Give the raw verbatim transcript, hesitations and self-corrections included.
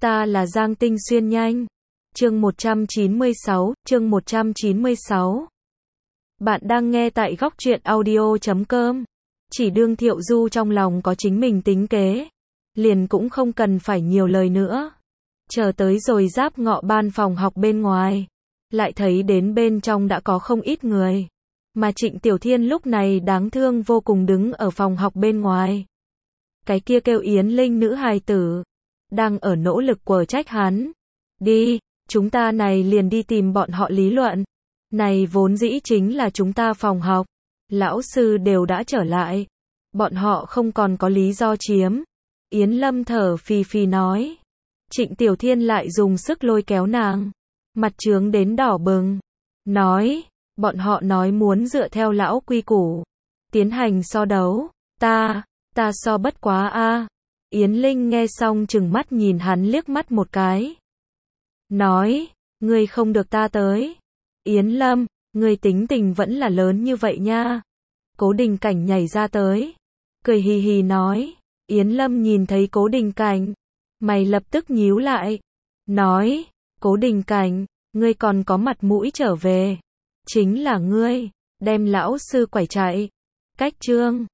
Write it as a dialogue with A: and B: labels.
A: ta là Giang Tinh Xuyên nhanh. Chương một trăm chín mươi sáu, chương một trăm chín mươi sáu. Bạn đang nghe tại góc truyện audio chấm com. Chỉ đương Thiệu Du trong lòng có chính mình tính kế, liền cũng không cần phải nhiều lời nữa. Chờ tới rồi giáp ngọ ban phòng học bên ngoài, lại thấy đến bên trong đã có không ít người. Mà Trịnh Tiểu Thiên lúc này đáng thương vô cùng đứng ở phòng học bên ngoài. Cái kia kêu Yến Linh nữ hài tử, đang ở nỗ lực quở trách hắn. Đi, chúng ta này liền đi tìm bọn họ lý luận. Này vốn dĩ chính là chúng ta phòng học. Lão sư đều đã trở lại. Bọn họ không còn có lý do chiếm. Yến Lâm thở phì phì nói. Trịnh Tiểu Thiên lại dùng sức lôi kéo nàng. Mặt trướng đến đỏ bừng. Nói, bọn họ nói muốn dựa theo lão quy củ. Tiến hành so đấu. Ta, ta so bất quá a. Yến Linh nghe xong chừng mắt nhìn hắn liếc mắt một cái. Nói, ngươi không được ta tới. Yến Lâm, ngươi tính tình vẫn là lớn như vậy nha. Cố Đình Cảnh nhảy ra tới. Cười hì hì nói. Yến Lâm nhìn thấy Cố Đình Cảnh. Mày lập tức nhíu lại. Nói, Cố Đình Cảnh, ngươi còn có mặt mũi trở về. Chính là ngươi, đem lão sư quẩy chạy. Cách chương.